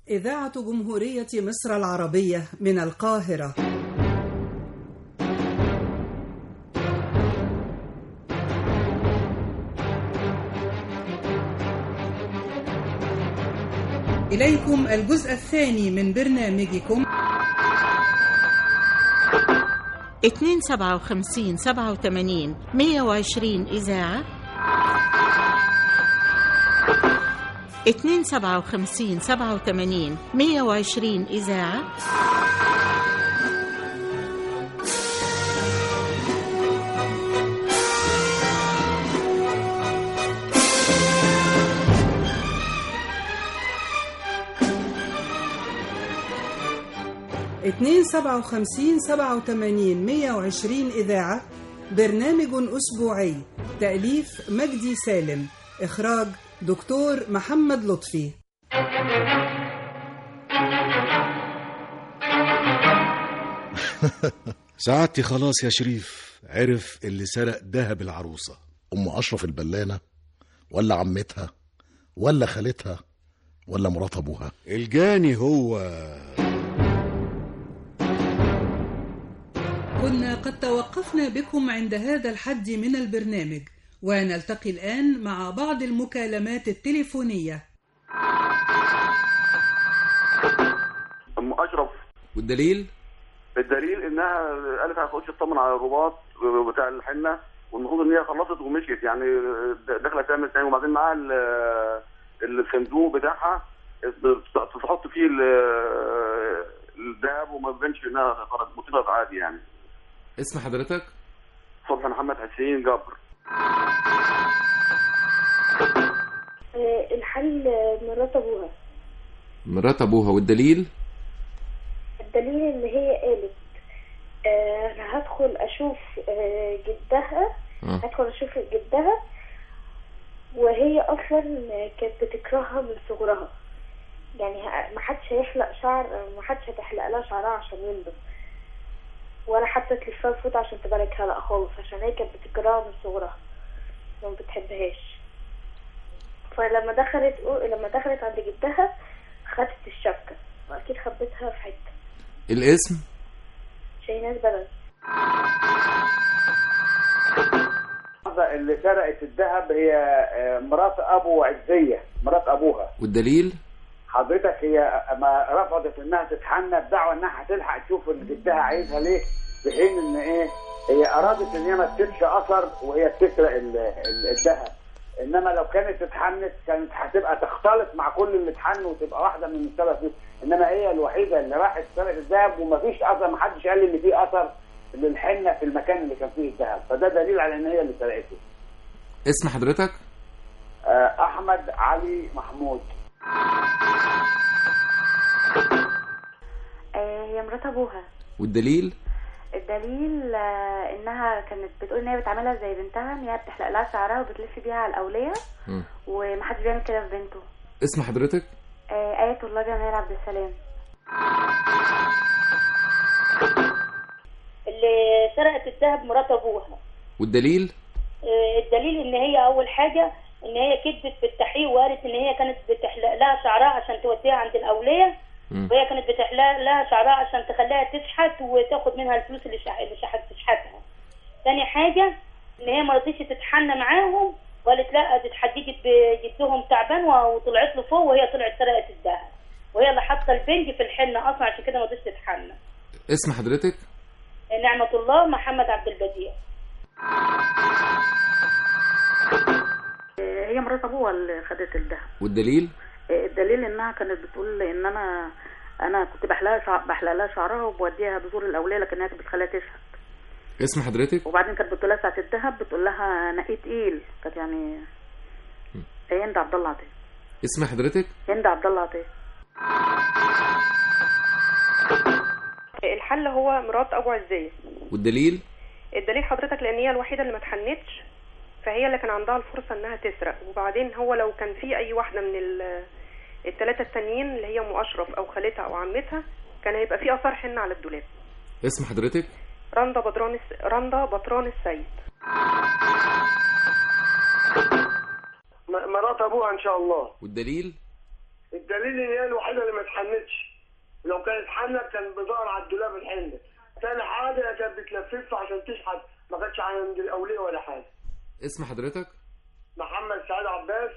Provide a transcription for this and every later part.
إذاعة جمهورية مصر العربية من القاهرة. إليكم الجزء الثاني من برنامجكم 257 87 120 إذاعة 257 87 120 إذاعة 257 87 120 إذاعة. برنامج أسبوعي، تأليف مجدي سالم، إخراج دكتور محمد لطفي. سعادتي خلاص يا شريف عرف اللي سرق دهب العروسة. أم أشرف البلانة ولا عمتها ولا خالتها ولا مرات أبوها؟ الجاني هو. كنا قد توقفنا بكم عند هذا الحد من البرنامج، ونلتقي الآن مع بعض المكالمات التليفونية. أم أشرف. والدليل؟ الدليل إنها قالت هتخش تطمن على الرباط بتاع الحنة، والمفروض إن هي خلصت ومشيت، يعني داخلة تعمل تاني، وبعدين معاها الصندوق بتاعها تحط فيه الذهب وما بيبانش إنها خرجت، مصيبة عادي يعني. اسم حضرتك؟ صبحي محمد حسين جبر. الحل مرات أبوها. مرات أبوها. والدليل؟ الدليل إن هي قالت أنا هدخل أشوف جدها. هدخل أشوف جدها، وهي أصلا كانت بتكرهها من صغرها، يعني ما حدش هيحلق شعر، ما حدش هتحلق لها شعرها عشان ينضف، ولا حتى تلفها فوت عشان تباركها، لا خالص، عشان هي كانت بتكرهها من صغرها، ما بتحبهاش. فلما دخلت عند جدها خدت الشبكة، واكيد خبتها في حتة. الاسم؟ شيناز بلد. اللي سرقت الذهب هي مرات ابو عزية، مرات ابوها. والدليل؟ حضرتك هي ما رفضت انها تتحنى بدعوى انها هتلحق تشوف اللي جدها عايزها ليه، في حين ان هي ارادت ان هي ما تسيبش اثر وهي بتسرق الذهب. انما لو كانت اتحنت كانت هتبقى تختلط مع كل اللي اتحنوا وتبقى واحده من السبب فيه، انما هي الوحيده اللي راحت سرقت الذهب ومفيش اثر، ما حدش قال ان في اثر للحنه في المكان اللي كان فيه الذهب، فده دليل على ان هي اللي سرقته. اسم حضرتك؟ احمد علي محمود. هي مرات ابوها. والدليل؟ الدليل انها كانت بتقول ان هي بتعملها زي بنتها، ان هي بتحلق لها شعرها وبتلف بيها على الاوليه، ومحدش بيعمل كده في بنته. اسم حضرتك؟ آية الله جمال عبد السلام. اللي سرقت الذهب مرات ابوها. والدليل؟ الدليل ان هي اول حاجه ان هي كذبت في التحقيق وقالت ان هي كانت بتحلق لها شعرها عشان توديها عند الاوليه، وهي كانت بتحلق لها شعرها عشان تخليها تشحت وتاخد منها الفلوس اللي تشحتها. ثاني حاجه ان هي ما رضيتش تتحنى معاهم، وقالت لا دي اتحججت بجدهم تعبان وطلعت له فوق، وهي طلعت سرقت الذهب، وهي اللي حاطه البنج في الحنه اصلا، عشان كده ما رضيتش تتحنى. اسم حضرتك؟ نعمه الله محمد عبد البديع. هي مرات ابوها اللي خدت الذهب. والدليل؟ الدليل انها كانت بتقول ان انا كنت بحلق لها شعرها وبوديها بزور الاوليه، لكن هي كانت بتخليها تشحت. اسم حضرتك؟ وبعدين كانت بتقول لها ساعه الذهب بتقول لها نقيت تقيل، كانت يعني هند عبد الله عطيه. اسم حضرتك؟ هند عبد الله عطيه. الحل هو مرات ابو عزية. والدليل؟ الدليل حضرتك لان هي الوحيده اللي ما اتحنتش، فهي اللي كان عندها الفرصه انها تسرق، وبعدين هو لو كان في اي واحده من الثلاثه التانيين اللي هي ام اشرف او خالتها او عمتها كان هيبقى في اثار حنه على الدولاب. اسم حضرتك؟ رندا بطران السيد. مرات ابوها ان شاء الله. والدليل؟ الدليل ان هي الوحيده اللي ما اتحنتش، لو كانت حنت كان بيدور على الدولاب الحنه. تاني حاجه كانت بتلففها عشان تشحت، ما كانتش عند الاوليه ولا حاجه. اسم حضرتك؟ محمد سعيد عباس.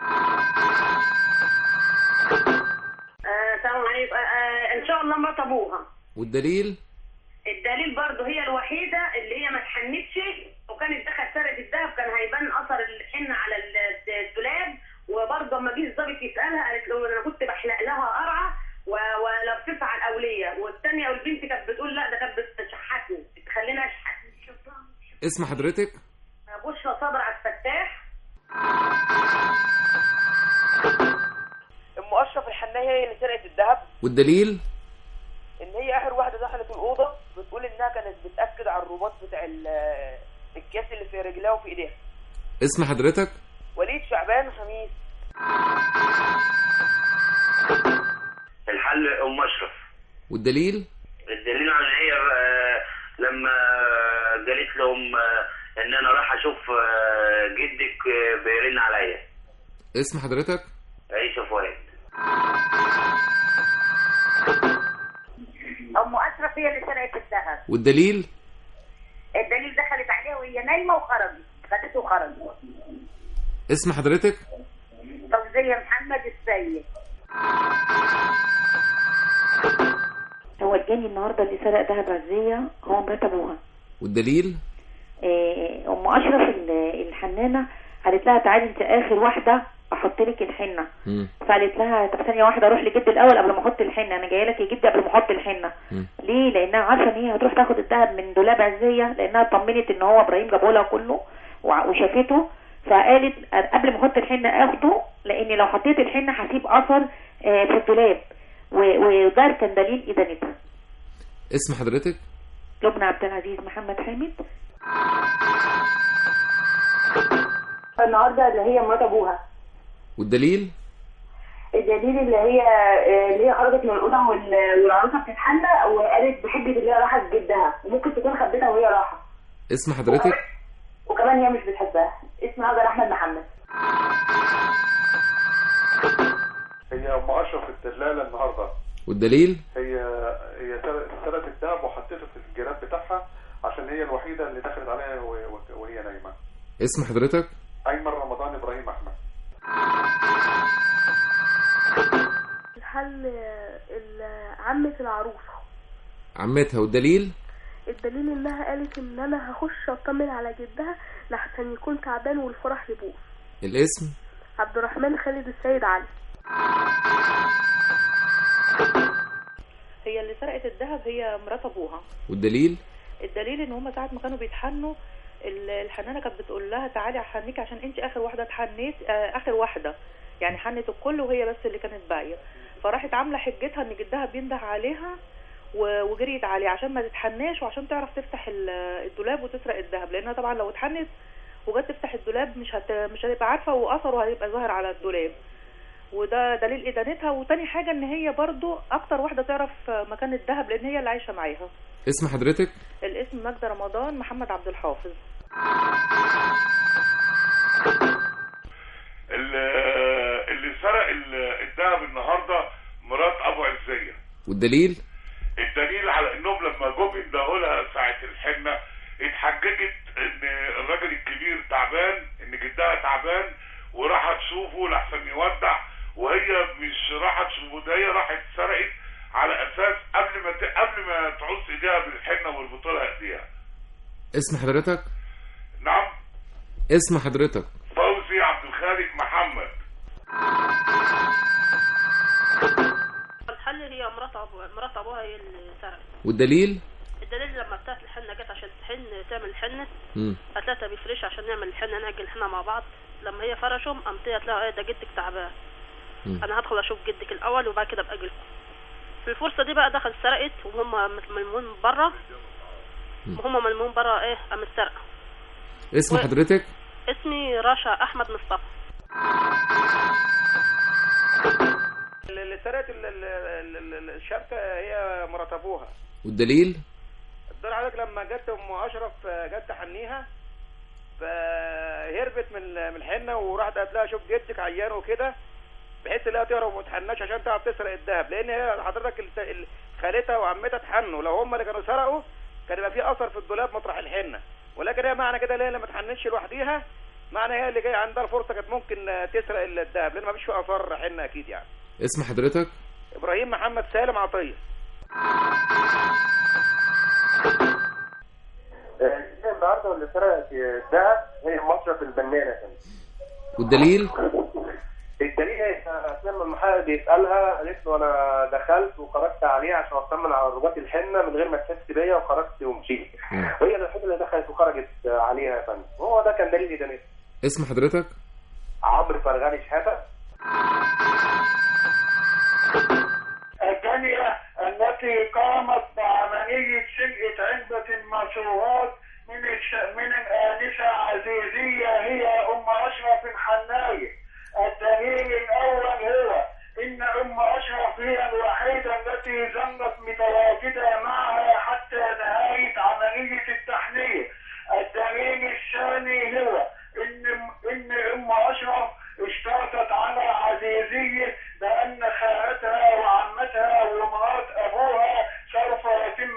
السلام عليكم. ان شاء الله مرات ابوها. والدليل؟ الدليل برضه هي الوحيده اللي هي ما اتحنتش، وكانت دخلت سرقه الذهب كان هيبان اثر الحنه على الدولاب. وبرضه لما جه الظابط يسالها قالت له انا كنت بحلق لها قرعه ولففها على الاوليه، والثانيه والبنت كانت بتقول لا ده كانت بتشحتني بتخليني اشحت. اسم حضرتك؟ بشرى صبر على الفتاح. ام اشرف الحنايه هي اللي سرقت الذهب. والدليل؟ ان هي اخر واحده دخلت الاوضه بتقول انها كانت بتاكد على الرباط بتاع الكاس اللي في رجلها وفي ايديها. اسم حضرتك؟ وليد شعبان خميس. الحل ام اشرف. والدليل؟ الدليل على هي لما قالت لهم ان انا راح اشوف جدك بيرن عليا. اسم حضرتك؟ عيسى فؤاد. ام اشرف هي اللي سرقت الذهب. والدليل؟ الدليل دخلت عليها وهي نايمه وخرجت، خدته وخرجت. اسم حضرتك؟ فوزيه محمد السيد. هو الجاني النهارده اللي سرق ذهب عزيه هو مرات ابوها. والدليل؟ ام اشرف الحنانه قالت لها تعالي انت اخر واحده احط لك الحنه. فقالت لها طب ثانيه واحده اروح لجد الاول قبل ما احط الحنه، انا جايه لك يا جدي قبل ما احط الحنه. ليه؟ لانها عارفه ان هي هتروح تاخد الذهب من دولاب عزيه، لانها طمنت ان هو ابراهيم جابه لها كله وشافته، فقالت قبل ما احط الحنه اخده، لان لو حطيت الحنه هسيب اثر في الدولاب، وده كان دليل ادانتها. اسم حضرتك؟ لبنى عبد العزيز محمد حامد. النهارده اللي هي مرات ابوها. والدليل؟ الدليل اللي هي خرجت من الاوضه والعروسه بتتحنى وقالت بحجه اللي هي راحت جدها، وممكن تكون خبتها وهي راحه. اسم حضرتك؟ وكمان هي مش بتحبها. اسم هاجر احمد محمد. هي ام اشرف الدلاله النهارده. والدليل؟ هي سرقت الذهب وحطيته في الجراب بتاعها عشان هي الوحيده اللي دخلت عليها وهي نايمه. اسم حضرتك؟ ايمن رمضان ابراهيم احمد. الحل عمة العروسه. عمتها. والدليل؟ الدليل انها قالت ان انا هخش اطمن على جدها لحسن يكون تعبان والفرح يبوظ. الاسم؟ عبد الرحمن خالد السيد علي. هي اللي سرقت الذهب هي مرات ابوها. والدليل؟ الدليل ان هم ساعه ما كانوا بيتحنوا الحنانه كانت بتقول لها تعالي احنيك عشان انت اخر واحده اتحنيت، اخر واحده يعني حنت الكل وهي بس اللي كانت باقيه، فراحت عامله حجتها ان جدها بينده عليها وجريت عليه عشان ما تتحناش وعشان تعرف تفتح الدولاب وتسرق الذهب، لانها طبعا لو اتحنت وجت تفتح الدولاب مش هتبقى عارفه واثره هيبقى ظاهر على الدولاب، وده دليل ادانتها. وتاني حاجه ان هي برضو اكتر واحده تعرف مكان الذهب لان هي اللي عايشه معاها. اسم حضرتك؟ الاسم ماجدة رمضان محمد عبد الحافظ. اللي سرق الذهب النهارده مرات ابو عزيه. والدليل؟ الدليل على انهم لما جم يندهوا لها ساعه الحنه اتحججت ان الراجل الكبير تعبان، ان جدها تعبان وراحت تشوفه لحسن يودع، وهي مش راحت تشوفه، ده هي راحت سرقت على اساس قبل ما تعص ايديها بالحنه ويربط لها ايديها. اسم حضرتك؟ نعم. اسم حضرتك؟ فوزي عبد الخالق محمد. الحل هي مرات ابوها هي اللي سرقت. والدليل؟ الدليل لما بتاعت الحنه جت عشان تعمل الحنه قالت بيفرش عشان نعمل الحنه ناجل الحنه مع بعض، لما هي فرشهم قامت قالت لها ده جدك تعبان، انا هدخل اشوف جدك الاول وبعد كده ابقى اجيلكم. في الفرصه دي بقى دخلت سرقت وهم ملمومين بره، وهم ملمومين بره قامت سرقه. اسم حضرتك؟ اسمي رشا احمد مصطفى. اللي سرقت الشبكه هي مرات ابوها. والدليل؟ الدور عليك لما جت ام اشرف جت تحنيها فهربت من الحنه وراحت قالت لها شوف جدك عيان وكده، بحيث ان هي تهرب وما تحناش عشان تعرف تسرق الذهب، لان هي حضرتك خالتها وعمتها اتحنوا، لو هم اللي كانوا سرقوا كان يبقى في اثر في الدولاب مطرح الحنه، ولكن هي معنى كده اللي ما تحنتش لوحديها، معنى هي اللي جاي عندها الفرصه كانت ممكن تسرق الذهب، لان ما فيش فيه اثار حنه اكيد يعني. اسم حضرتك؟ ابراهيم محمد سالم عطيه. النهارده واللي سرقت الذهب هي مصرف البنانه. والدليل؟ الدليل هي لما المحقق بيسالها قالت له انا دخلت وخرجت عليه عشان اطمن على رباط الحنه من غير ما تحس بيا وخرجت ومشيت. وهي الوحيده اللي دخلت وخرجت عليها يا فندم، وهو ده كان دليل إدانتها. اسم حضرتك؟ عمرو فرغاني شحاته. الثانية التي قامت بعملية سرقة علبة المشروبات من الآنسة عزيزية هي أم أشرف الحناية. الدليل الأول هو إن أم أشرف هي الوحيدة التي ظلت متواجدة معها حتى نهاية عملية التحنية. الدليل الثاني هو إن أم أشرف اشترطت على عزيزية بأن خالتها وعمتها ومرات أبوها سوف يتم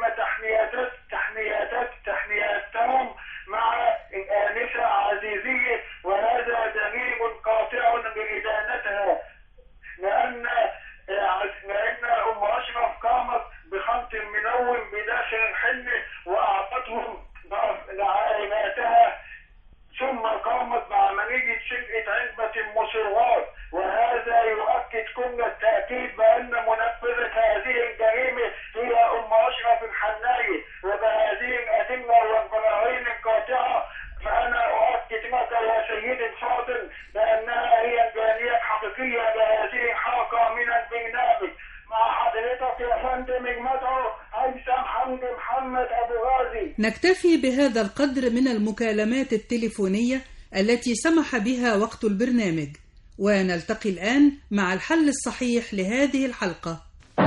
تحنياتهم مع الآنسة عزيزية، وهذا دليل قاطع بإدانتها، لأن أم أشرف قامت بخلط منوم بداخل الحنة وأعطتهم لعائلاتها، ثم قامت بعملية سرقة علبة المسروات، وهذا يؤكد كل التأكيد بأن منفذة هذه الجريمة هي أم أشرف الحناية. وبهذه الأدلة والبراهين القاطعة فأنا أؤكد لك يا سيدي الفاضل بأنها هي الجانية الحقيقية لهذه الحلقة من البرنامج. مع حضرتك يا فندم المدعو هيثم حمدي محمد أبو غازي. نكتفي بهذا القدر من المكالمات التليفونية التي سمح بها وقت البرنامج، ونلتقي الآن مع الحل الصحيح لهذه الحلقة.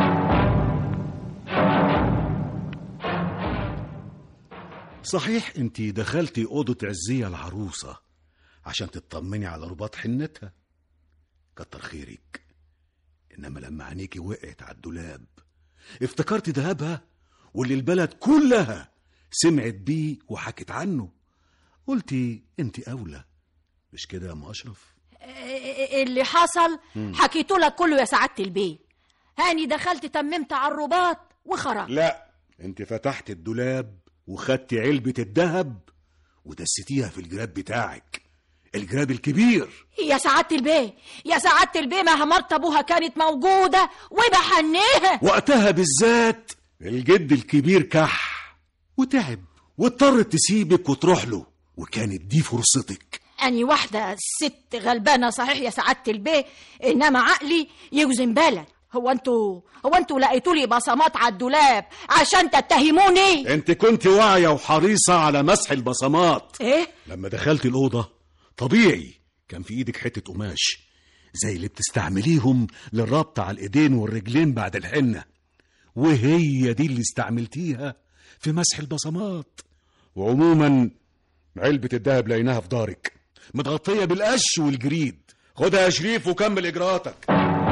صحيح انت دخلتي أوضة عزية العروسة عشان تطمني على رباط حنتها، كتر خيرك. إنما لما عينيكي وقعت على الدولاب افتكرت دهبها واللي البلد كلها سمعت بيه وحكت عنه، قلتي انت أولى، مش كده يا أم أشرف؟ اللي حصل حكيته لك كله يا سعادة البيه. هاني دخلت تممت على الرباط وخرج. لا، انت فتحت الدولاب وخدتي علبة الذهب ودستيها في الجراب بتاعك، الجراب الكبير. يا سعادة البيه، يا سعادة البيه، ما مرت ابوها كانت موجودة وبحنيها وقتها بالذات. الجد الكبير كح وتعب واضطرت تسيبك وتروح له، وكانت دي فرصتك. أني واحدة ست غلبانة صحيح يا سعادة البيه، إنما عقلي يوزن بالك. هو انتوا لقيتوا لي بصمات على الدولاب عشان تتهموني؟ انت كنت واعية وحريصة على مسح البصمات. ايه؟ لما دخلت الأوضة طبيعي كان في ايدك حتة قماش زي اللي بتستعمليهم للربط على الايدين والرجلين بعد الحنة، وهي دي اللي استعملتيها في مسح البصمات. وعموما علبة الدهب لقيناها في دارك متغطية بالقش والجريد. خدها يا شريف وكمل إجراءاتك.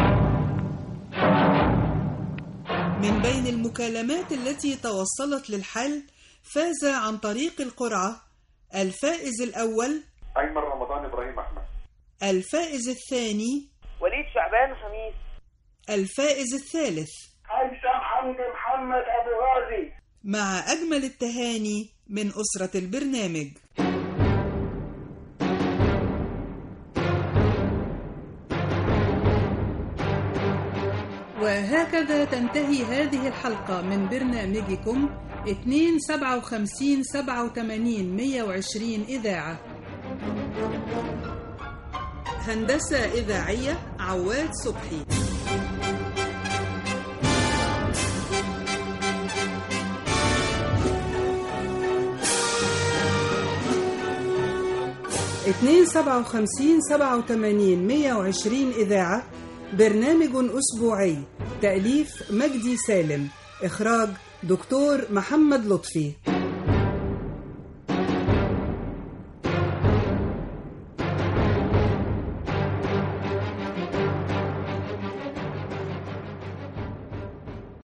من بين المكالمات التي توصلت للحل فاز عن طريق القرعة الفائز الأول أيمن رمضان إبراهيم أحمد، الفائز الثاني وليد شعبان خميس، الفائز الثالث هيثم حمدي محمد أبو غازي. مع أجمل التهاني من أسرة البرنامج. وهكذا تنتهي هذه الحلقة من برنامجكم 257 87 120 إذاعة. هندسة إذاعية عواد صبحي. اتنين 57 87 120 إذاعة، برنامج أسبوعي، تأليف مجدي سالم، إخراج دكتور محمد لطفي.